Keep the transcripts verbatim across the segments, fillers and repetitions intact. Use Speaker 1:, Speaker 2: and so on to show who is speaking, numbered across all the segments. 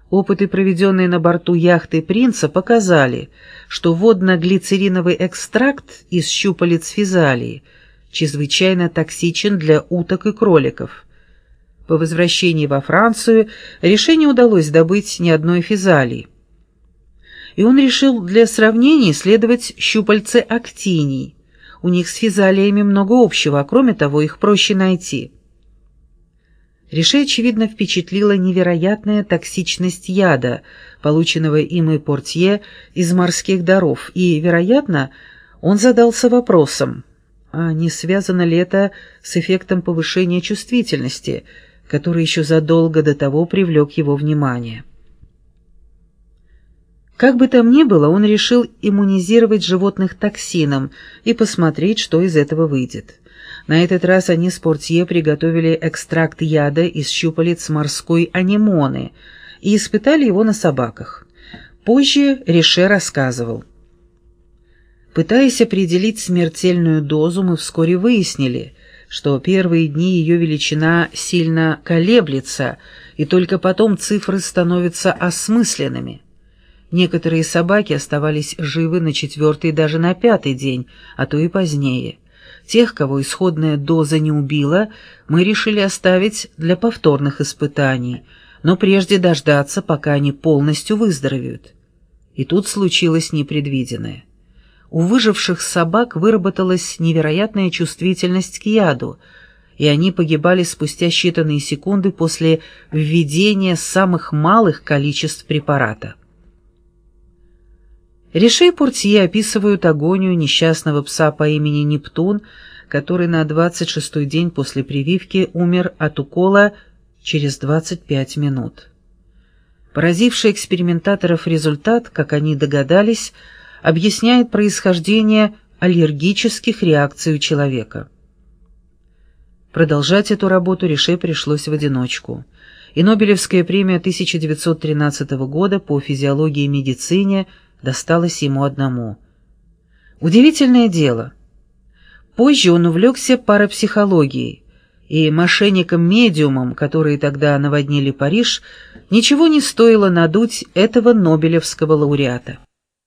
Speaker 1: Опыты, проведенные на борту яхты «Принца», показали, что водно-глицериновый экстракт из щупалец физалии чрезвычайно токсичен для уток и кроликов. По возвращении во Францию Риши не удалось добыть ни одной физалии. И он решил для сравнения исследовать щупальцы актиний. У них с физалиями много общего, а кроме того, их проще найти. Риши, очевидно, впечатлила невероятная токсичность яда, полученного им и Портье из морских даров, и, вероятно, он задался вопросом, а не связано ли это с эффектом повышения чувствительности, который еще задолго до того привлек его внимание. Как бы там ни было, он решил иммунизировать животных токсином и посмотреть, что из этого выйдет. На этот раз они с Портье приготовили экстракт яда из щупалец морской анемоны и испытали его на собаках. Позже Риши рассказывал: «Пытаясь определить смертельную дозу, мы вскоре выяснили, что первые дни ее величина сильно колеблется, и только потом цифры становятся осмысленными. Некоторые собаки оставались живы на четвертый и даже на пятый день, а то и позднее. Тех, кого исходная доза не убила, мы решили оставить для повторных испытаний, но прежде дождаться, пока они полностью выздоровеют. И тут случилось непредвиденное. У выживших собак выработалась невероятная чувствительность к яду, и они погибали спустя считанные секунды после введения самых малых количеств препарата». Риши и Портье описывают агонию несчастного пса по имени Нептун, который на двадцать шестой день после прививки умер от укола через двадцать пять минут. Поразивший экспериментаторов результат, как они догадались, объясняет происхождение аллергических реакций у человека. Продолжать эту работу Риши пришлось в одиночку, и Нобелевская премия тысяча девятьсот тринадцатого года по физиологии и медицине досталось ему одному. Удивительное дело. Позже он увлекся парапсихологией, и мошенникам-медиумам, которые тогда наводнили Париж, ничего не стоило надуть этого нобелевского лауреата.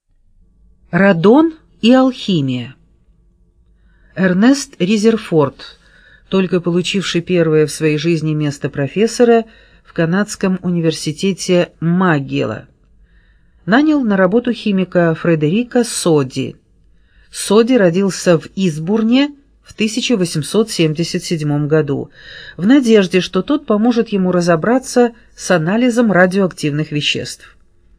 Speaker 1: Радон и алхимия. Эрнест Резерфорд, только получивший первое в своей жизни место профессора в канадском университете Макгилла, нанял на работу химика Фредерика Соди. Соди родился в Истбурне в тысяча восемьсот семьдесят седьмом году, в надежде, что тот поможет ему разобраться с анализом радиоактивных веществ.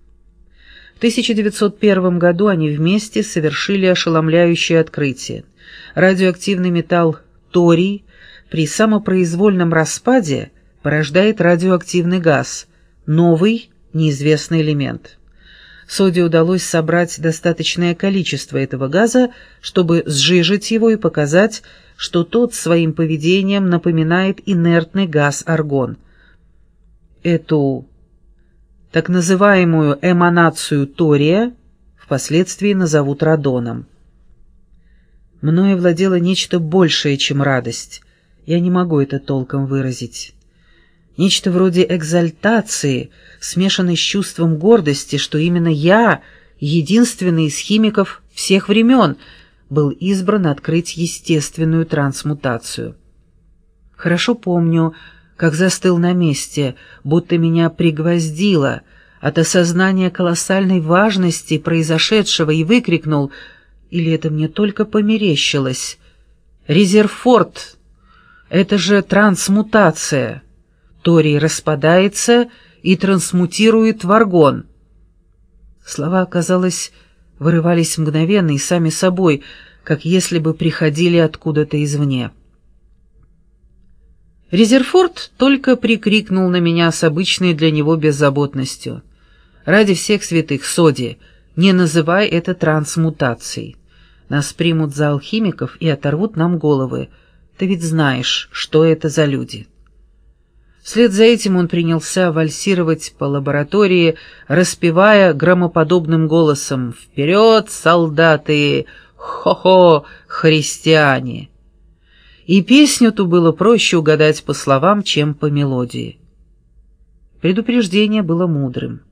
Speaker 1: В тысяча девятьсот первом году они вместе совершили ошеломляющее открытие. Радиоактивный металл торий при самопроизвольном распаде порождает радиоактивный газ, новый неизвестный элемент. Соди удалось собрать достаточное количество этого газа, чтобы сжижить его и показать, что тот своим поведением напоминает инертный газ аргон. Эту так называемую эманацию тория впоследствии назовут радоном. Мною владело нечто большее, чем радость. Я не могу это толком выразить. Нечто вроде экзальтации, смешанной с чувством гордости, что именно я, единственный из химиков всех времен, был избран открыть естественную трансмутацию. Хорошо помню, как застыл на месте, будто меня пригвоздило от осознания колоссальной важности произошедшего, и выкрикнул, или это мне только померещилось: «Резерфорд! Это же трансмутация! Торий распадается и трансмутирует в аргон». Слова, казалось, вырывались мгновенно и сами собой, как если бы приходили откуда-то извне. Резерфорд только прикрикнул на меня с обычной для него беззаботностью: «Ради всех святых, Соди, не называй это трансмутацией. Нас примут за алхимиков и оторвут нам головы. Ты ведь знаешь, что это за люди». Вслед за этим он принялся вальсировать по лаборатории, распевая громоподобным голосом: «Вперед, солдаты! Хо-хо, христиане!» И песню ту было проще угадать по словам, чем по мелодии. Предупреждение было мудрым.